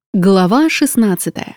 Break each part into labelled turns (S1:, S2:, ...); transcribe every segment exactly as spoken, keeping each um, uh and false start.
S1: Глава шестнадцатая.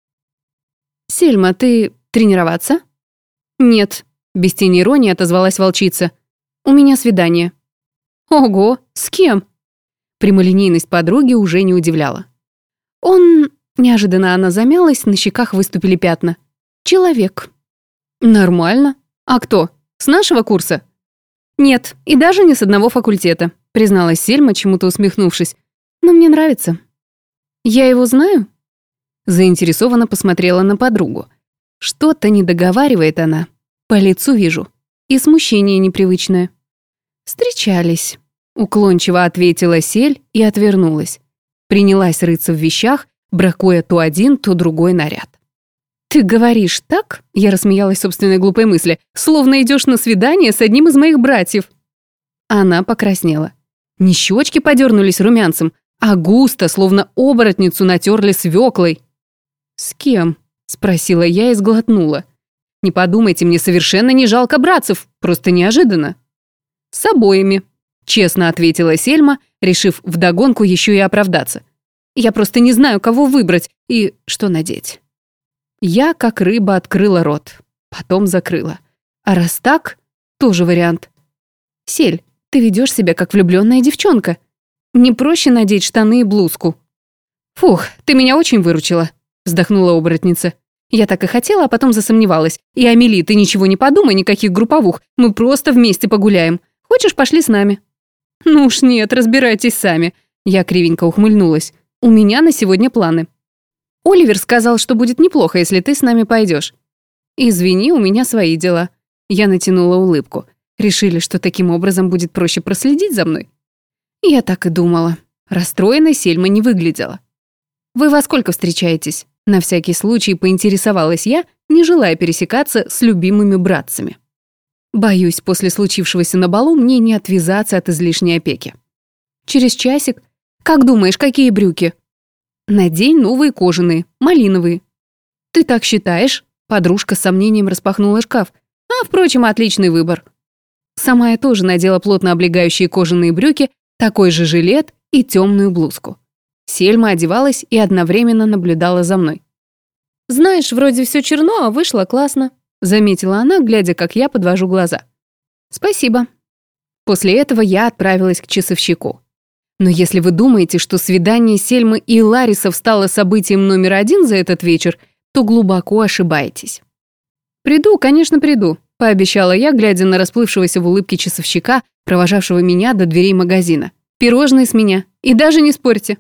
S1: «Сельма, ты тренироваться?» «Нет», — без тени иронии отозвалась волчица. «У меня свидание». «Ого, с кем?» Прямолинейность подруги уже не удивляла. «Он...» — неожиданно она замялась, на щеках выступили пятна. «Человек». «Нормально. А кто? С нашего курса?» «Нет, и даже не с одного факультета», — призналась Сельма, чему-то усмехнувшись. «Но мне нравится». «Я его знаю?» Заинтересованно посмотрела на подругу. Что-то не договаривает она. По лицу вижу. И смущение непривычное. «Встречались», — уклончиво ответила Сель и отвернулась. Принялась рыться в вещах, бракуя то один, то другой наряд. «Ты говоришь так?» — я рассмеялась собственной глупой мысли. «Словно идешь на свидание с одним из моих братьев». Она покраснела. Не щечки подернулись румянцем, а густо, словно оборотницу, натерли свеклой. «С кем?» — спросила я и сглотнула. «Не подумайте, мне совершенно не жалко братцев, просто неожиданно». «С обоими», — честно ответила Сельма, решив вдогонку еще и оправдаться. «Я просто не знаю, кого выбрать и что надеть». Я, как рыба, открыла рот, потом закрыла. А раз так, тоже вариант. «Сель, ты ведешь себя как влюбленная девчонка. Не проще надеть штаны и блузку». «Фух, ты меня очень выручила», — вздохнула оборотница. «Я так и хотела, а потом засомневалась. И, Амели, ты ничего не подумай, никаких групповух. Мы просто вместе погуляем. Хочешь, пошли с нами?» «Ну уж нет, разбирайтесь сами». Я кривенько ухмыльнулась. «У меня на сегодня планы. Оливер сказал, что будет неплохо, если ты с нами пойдешь». «Извини, у меня свои дела». Я натянула улыбку. Решили, что таким образом будет проще проследить за мной? Я так и думала. Расстроенной Сельма не выглядела. «Вы во сколько встречаетесь?» На всякий случай поинтересовалась я, не желая пересекаться с любимыми братцами. Боюсь, после случившегося на балу мне не отвязаться от излишней опеки. «Через часик? Как думаешь, какие брюки?» «Надень новые кожаные, малиновые». «Ты так считаешь?» Подружка с сомнением распахнула шкаф. «А, впрочем, отличный выбор». Сама я тоже надела плотно облегающие кожаные брюки, такой же жилет и темную блузку. Сельма одевалась и одновременно наблюдала за мной. «Знаешь, вроде все черно, а вышло классно», заметила она, глядя, как я подвожу глаза. «Спасибо». После этого я отправилась к часовщику. Но если вы думаете, что свидание Сельмы и Ларисов стало событием номер один за этот вечер, то глубоко ошибаетесь. «Приду, конечно, приду», — пообещала я, глядя на расплывшегося в улыбке часовщика, провожавшего меня до дверей магазина. «Пирожные с меня. И даже не спорьте».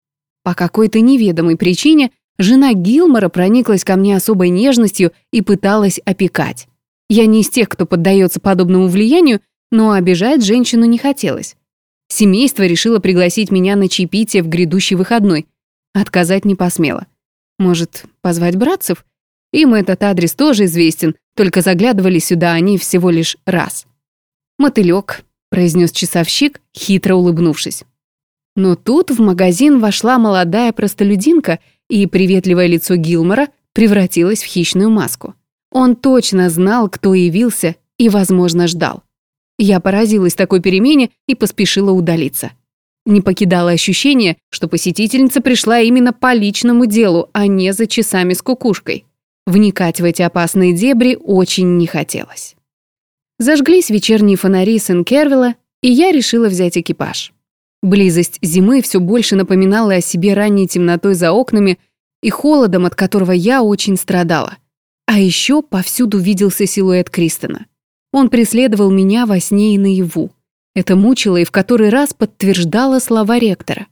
S1: По какой-то неведомой причине жена Гилмора прониклась ко мне особой нежностью и пыталась опекать. Я не из тех, кто поддается подобному влиянию, но обижать женщину не хотелось. Семейство решило пригласить меня на чаепитие в грядущий выходной. Отказать не посмела. Может, позвать братцев? Им этот адрес тоже известен, только заглядывали сюда они всего лишь раз. «Мотылёк», — произнес часовщик, хитро улыбнувшись. Но тут в магазин вошла молодая простолюдинка, и приветливое лицо Гилмора превратилось в хищную маску. Он точно знал, кто явился и, возможно, ждал. Я поразилась такой перемене и поспешила удалиться. Не покидало ощущение, что посетительница пришла именно по личному делу, а не за часами с кукушкой. Вникать в эти опасные дебри очень не хотелось. Зажглись вечерние фонари Сен-Кервилла, и я решила взять экипаж. Близость зимы все больше напоминала о себе ранней темнотой за окнами и холодом, от которого я очень страдала. А еще повсюду виделся силуэт Кристона. Он преследовал меня во сне и наяву. Это мучило и в который раз подтверждало слова ректора.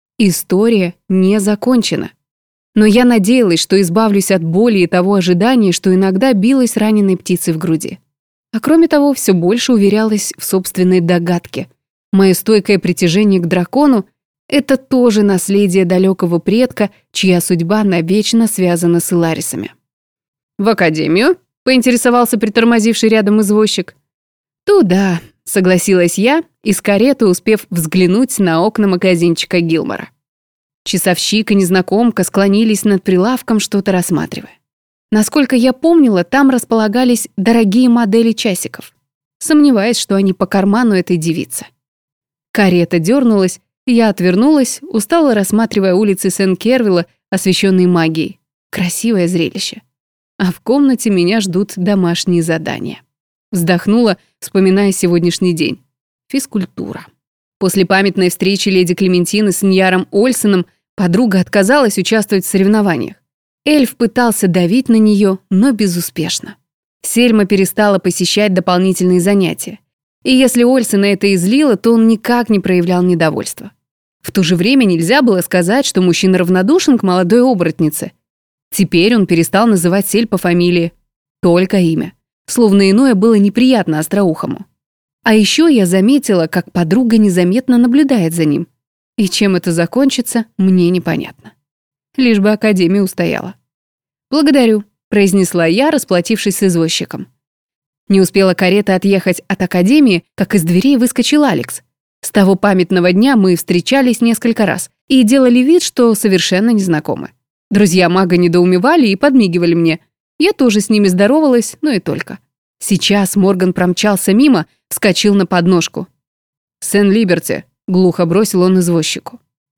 S1: История не закончена. Но я надеялась, что избавлюсь от боли и того ожидания, что иногда билась раненой птицей в груди. А кроме того, все больше уверялась в собственной догадке. Мое стойкое притяжение к дракону — это тоже наследие далекого предка, чья судьба навечно связана с Иларисами. «В академию?» — поинтересовался притормозивший рядом извозчик. «Туда», — согласилась я, из кареты успев взглянуть на окна магазинчика Гилмора. Часовщик и незнакомка склонились над прилавком, что-то рассматривая. Насколько я помнила, там располагались дорогие модели часиков. Сомневаюсь, что они по карману этой девицы. Карета дернулась, Я отвернулась, устало рассматривая улицы Сен-Кервилла, освещенные магией. Красивое зрелище. А в комнате меня ждут домашние задания. Вздохнула, вспоминая сегодняшний день. Физкультура. После памятной встречи леди Клементины с Ньяром Ольсоном подруга отказалась участвовать в соревнованиях. Эльф пытался давить на нее, но безуспешно. Сельма перестала посещать дополнительные занятия. И если Ольсона это излило, то он никак не проявлял недовольства. В то же время нельзя было сказать, что мужчина равнодушен к молодой оборотнице. Теперь он перестал называть Сель по фамилии. Только имя. Словно иное было неприятно остроухому. А еще я заметила, как подруга незаметно наблюдает за ним. И чем это закончится, мне непонятно. Лишь бы Академия устояла. «Благодарю», — произнесла я, расплатившись с извозчиком. Не успела карета отъехать от Академии, как из дверей выскочил Алекс. С того памятного дня мы встречались несколько раз и делали вид, что совершенно незнакомы. Друзья мага недоумевали и подмигивали мне. Я тоже с ними здоровалась, но и только. Сейчас Морган промчался мимо, вскочил на подножку. «Сен-Либерти», — глухо бросил он извозчику.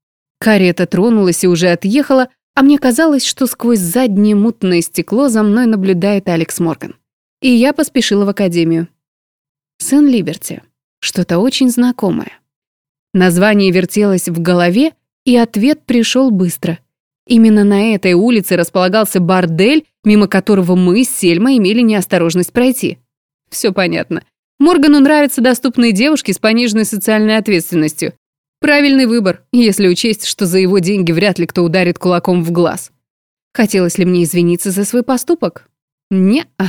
S1: Карета тронулась и уже отъехала, а мне казалось, что сквозь заднее мутное стекло за мной наблюдает Алекс Морган. И я поспешила в Академию. Сен-Либерти. Что-то очень знакомое. Название вертелось в голове, и ответ пришел быстро. Именно на этой улице располагался бордель, мимо которого мы с Сельмой имели неосторожность пройти. Все понятно. Моргану нравятся доступные девушки с пониженной социальной ответственностью. Правильный выбор, если учесть, что за его деньги вряд ли кто ударит кулаком в глаз. Хотелось ли мне извиниться за свой поступок? Не-а.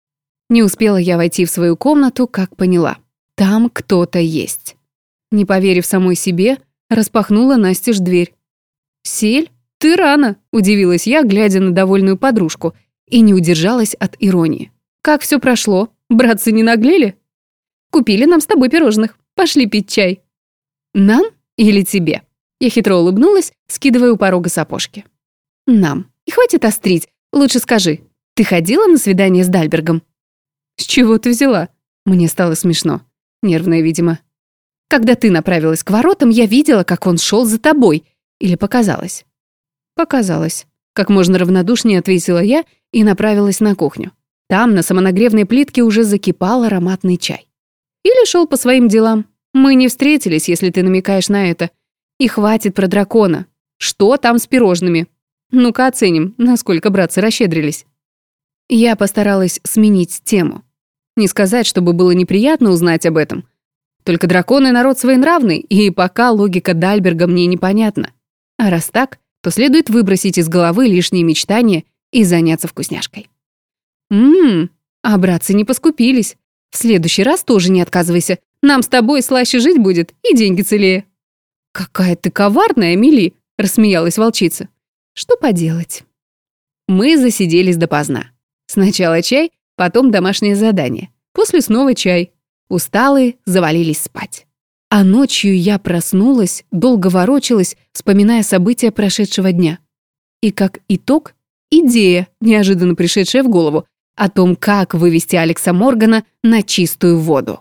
S1: Не успела я войти в свою комнату, как поняла. Там кто-то есть. Не поверив самой себе, распахнула настежь дверь. «Сель, ты рано», — удивилась я, глядя на довольную подружку, и не удержалась от иронии. «Как все прошло? Братцы не наглели?» «Купили нам с тобой пирожных. Пошли пить чай». «Нам или тебе?» Я хитро улыбнулась, скидывая у порога сапожки. «Нам. И хватит острить. Лучше скажи, ты ходила на свидание с Дальбергом?» «С чего ты взяла?» Мне стало смешно. Нервная, видимо. «Когда ты направилась к воротам, я видела, как он шел за тобой. Или показалось?» «Показалось». Как можно равнодушнее ответила я и направилась на кухню. Там на самонагревной плитке уже закипал ароматный чай. Или шел по своим делам. Мы не встретились, если ты намекаешь на это. И хватит про дракона. Что там с пирожными? Ну-ка оценим, насколько братцы расщедрились. Я постаралась сменить тему. Не сказать, чтобы было неприятно узнать об этом. Только драконы народ своенравный, и пока логика Дальберга мне непонятна. А раз так, то следует выбросить из головы лишние мечтания и заняться вкусняшкой. Ммм, а братцы не поскупились. В следующий раз тоже не отказывайся. Нам с тобой слаще жить будет, и деньги целее». «Какая ты коварная, Мили», — рассмеялась волчица. «Что поделать?» Мы засиделись допоздна. Сначала чай, потом домашнее задание. После снова чай. Усталые завалились спать. А ночью я проснулась, долго ворочалась, вспоминая события прошедшего дня. И как итог, идея, неожиданно пришедшая в голову, о том, как вывести Алекса Моргана на чистую воду.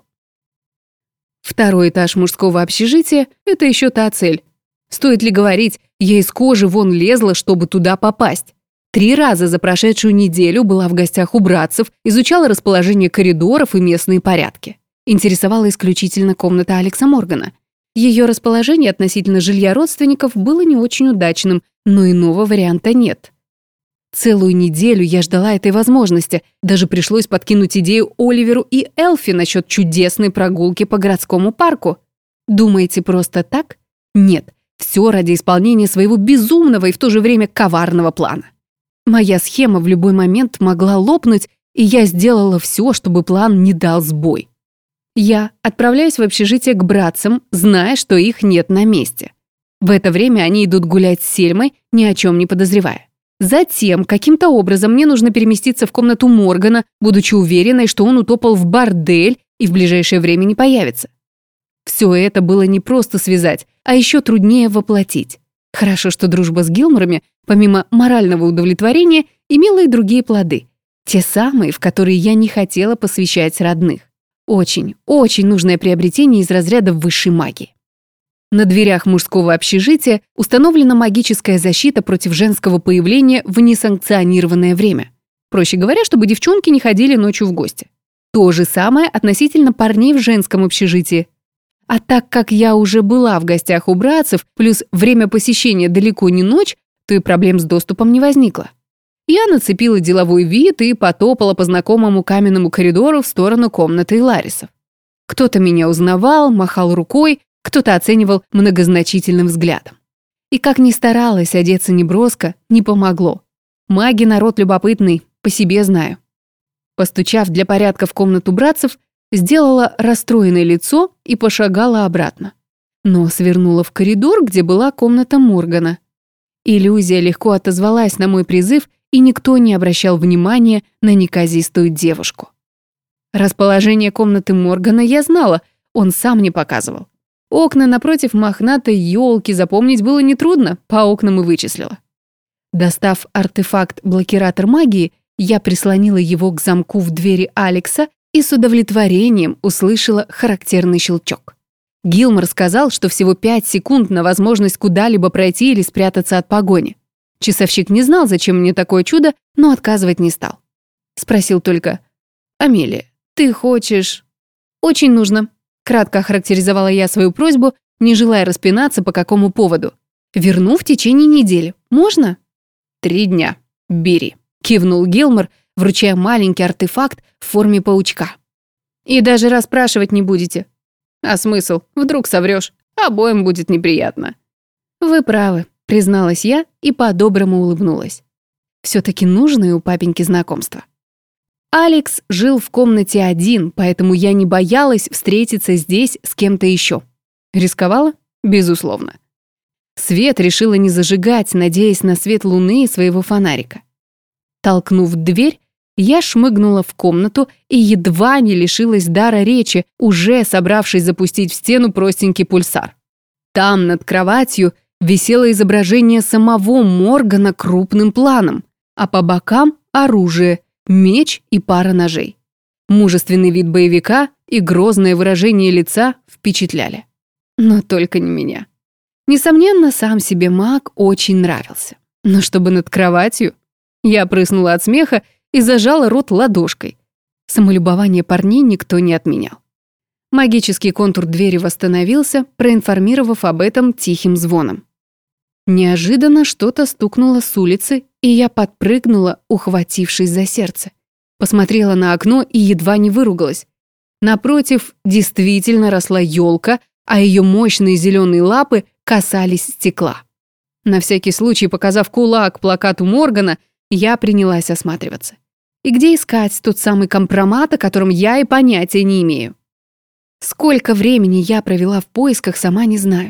S1: Второй этаж мужского общежития — это еще та цель. Стоит ли говорить, я из кожи вон лезла, чтобы туда попасть. Три раза за прошедшую неделю была в гостях у братцев, изучала расположение коридоров и местные порядки. Интересовала исключительно комната Алекса Моргана. Ее расположение относительно жилья родственников было не очень удачным, но иного варианта нет. Целую неделю я ждала этой возможности. Даже пришлось подкинуть идею Оливеру и Элфи насчет чудесной прогулки по городскому парку. Думаете, просто так? Нет, все ради исполнения своего безумного и в то же время коварного плана. Моя схема в любой момент могла лопнуть, и я сделала все, чтобы план не дал сбой. Я отправляюсь в общежитие к братцам, зная, что их нет на месте. В это время они идут гулять с Сельмой, ни о чем не подозревая. Затем, каким-то образом, мне нужно переместиться в комнату Моргана, будучи уверенной, что он утопал в бордель и в ближайшее время не появится. Все это было не просто связать, а еще труднее воплотить. Хорошо, что дружба с Гилморами, помимо морального удовлетворения, имела и другие плоды. Те самые, в которые я не хотела посвящать родных. Очень, очень нужное приобретение из разряда высшей магии. На дверях мужского общежития установлена магическая защита против женского появления в несанкционированное время. Проще говоря, чтобы девчонки не ходили ночью в гости. То же самое относительно парней в женском общежитии. А так как я уже была в гостях у братцев, плюс время посещения далеко не ночь, то и проблем с доступом не возникло. Я нацепила деловой вид и потопала по знакомому каменному коридору в сторону комнаты Ларисов. Кто-то меня узнавал, махал рукой, кто-то оценивал многозначительным взглядом. И как ни старалась одеться неброско, не помогло. Маги народ любопытный, по себе знаю. Постучав для порядка в комнату братцев, сделала расстроенное лицо и пошагала обратно. Но свернула в коридор, где была комната Моргана. Иллюзия легко отозвалась на мой призыв, и никто не обращал внимания на неказистую девушку. Расположение комнаты Моргана я знала, он сам не показывал. Окна напротив мохнатой елки запомнить было нетрудно, по окнам и вычислила. Достав артефакт-блокиратор магии, я прислонила его к замку в двери Алекса и с удовлетворением услышала характерный щелчок. Гилмор сказал, что всего пять секунд на возможность куда-либо пройти или спрятаться от погони. Часовщик не знал, зачем мне такое чудо, но отказывать не стал. Спросил только: «Амелия, ты хочешь...» «Очень нужно», — кратко охарактеризовала я свою просьбу, не желая распинаться по какому поводу. «Верну в течение недели. Можно?» «Три дня. Бери», — кивнул Гилмор, вручая маленький артефакт в форме паучка. «И даже расспрашивать не будете?» «А смысл? Вдруг соврёшь? Обоим будет неприятно». «Вы правы», — призналась я и по-доброму улыбнулась. Всё-таки нужное у папеньки знакомство. Алекс жил в комнате один, поэтому я не боялась встретиться здесь с кем-то ещё. Рисковала? Безусловно. Свет решила не зажигать, надеясь на свет луны и своего фонарика. Толкнув дверь, я шмыгнула в комнату и едва не лишилась дара речи, уже собравшись запустить в стену простенький пульсар. Там, над кроватью, висело изображение самого Моргана крупным планом, а по бокам — оружие, меч и пара ножей. Мужественный вид боевика и грозное выражение лица впечатляли. Но только не меня. Несомненно, сам себе маг очень нравился. Но чтобы над кроватью... Я прыснула от смеха и зажала рот ладошкой. Самолюбование парней никто не отменял. Магический контур двери восстановился, проинформировав об этом тихим звоном. Неожиданно что-то стукнуло с улицы, и я подпрыгнула, ухватившись за сердце. Посмотрела на окно и едва не выругалась. Напротив действительно росла елка, а ее мощные зеленые лапы касались стекла. На всякий случай, показав кулак плакату Моргана, я принялась осматриваться. И где искать тот самый компромат, о котором я и понятия не имею? Сколько времени я провела в поисках, сама не знаю.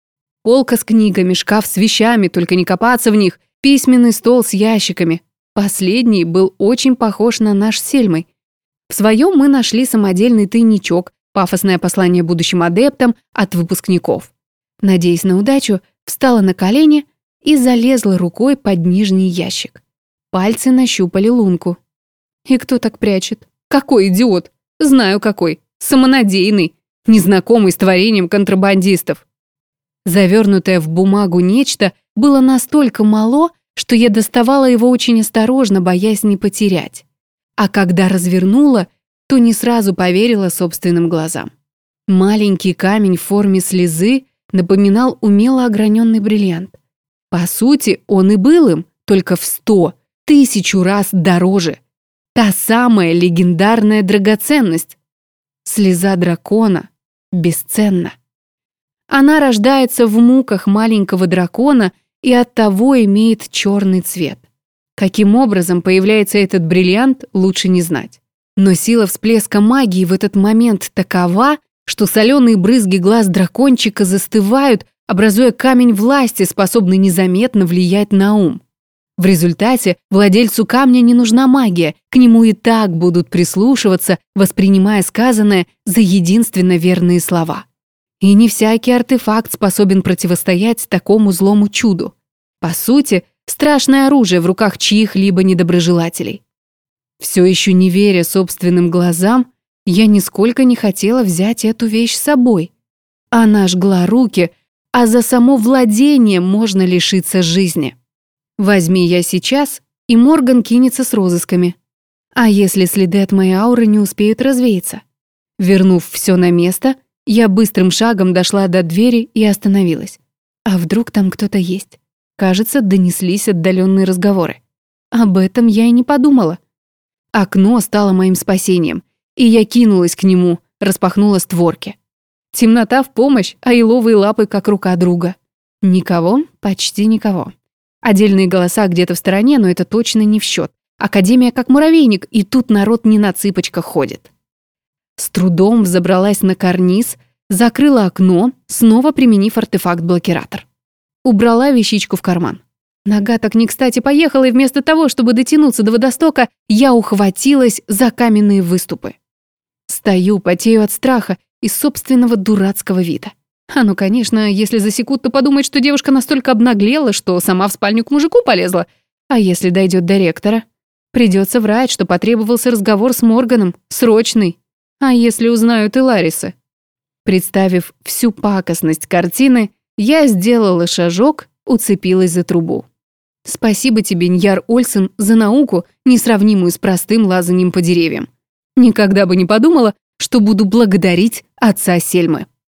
S1: Полка с книгами, шкаф с вещами, только не копаться в них, письменный стол с ящиками. Последний был очень похож на наш с Сельмой. В своем мы нашли самодельный тайничок, пафосное послание будущим адептам от выпускников. Надеясь на удачу, встала на колени и залезла рукой под нижний ящик. Пальцы нащупали лунку. И кто так прячет? Какой идиот! Знаю какой. Самонадеянный. Незнакомый с творением контрабандистов. Завернутое в бумагу нечто было настолько мало, что я доставала его очень осторожно, боясь не потерять. А когда развернула, то не сразу поверила собственным глазам. Маленький камень в форме слезы напоминал умело ограненный бриллиант. По сути, он и был им, только в сто, тысячу раз дороже. Та самая легендарная драгоценность. Слеза дракона бесценна. Она рождается в муках маленького дракона и оттого имеет черный цвет. Каким образом появляется этот бриллиант, лучше не знать. Но сила всплеска магии в этот момент такова, что соленые брызги глаз дракончика застывают, образуя камень власти, способный незаметно влиять на ум. В результате владельцу камня не нужна магия, к нему и так будут прислушиваться, воспринимая сказанное за единственно верные слова. И не всякий артефакт способен противостоять такому злому чуду. По сути, страшное оружие в руках чьих-либо недоброжелателей. Все еще не веря собственным глазам, я нисколько не хотела взять эту вещь с собой. Она жгла руки, а за само владение можно лишиться жизни. Возьми я сейчас, и Морган кинется с розысками. А если следы от моей ауры не успеют развеяться? Вернув все на место, я быстрым шагом дошла до двери и остановилась. А вдруг там кто-то есть? Кажется, донеслись отдаленные разговоры. Об этом я и не подумала. Окно стало моим спасением, и я кинулась к нему, распахнула створки. Темнота в помощь, а еловые лапы как рука друга. Никого, почти никого. Отдельные голоса где-то в стороне, но это точно не в счет. Академия как муравейник, и тут народ не на цыпочках ходит. С трудом взобралась на карниз, закрыла окно, снова применив артефакт-блокиратор. Убрала вещичку в карман. Нога так не кстати поехала, и вместо того, чтобы дотянуться до водостока, я ухватилась за каменные выступы. Стою, потею от страха и собственного дурацкого вида. А ну, конечно, если засекут, то подумают, что девушка настолько обнаглела, что сама в спальню к мужику полезла. А если дойдет до ректора? Придется врать, что потребовался разговор с Морганом, срочный. А если узнают и Ларисы? Представив всю пакостность картины, я сделала шажок, уцепилась за трубу. Спасибо тебе, Ньяр Ольсен, за науку, несравнимую с простым лазанием по деревьям. Никогда бы не подумала, что буду благодарить отца Сельмы.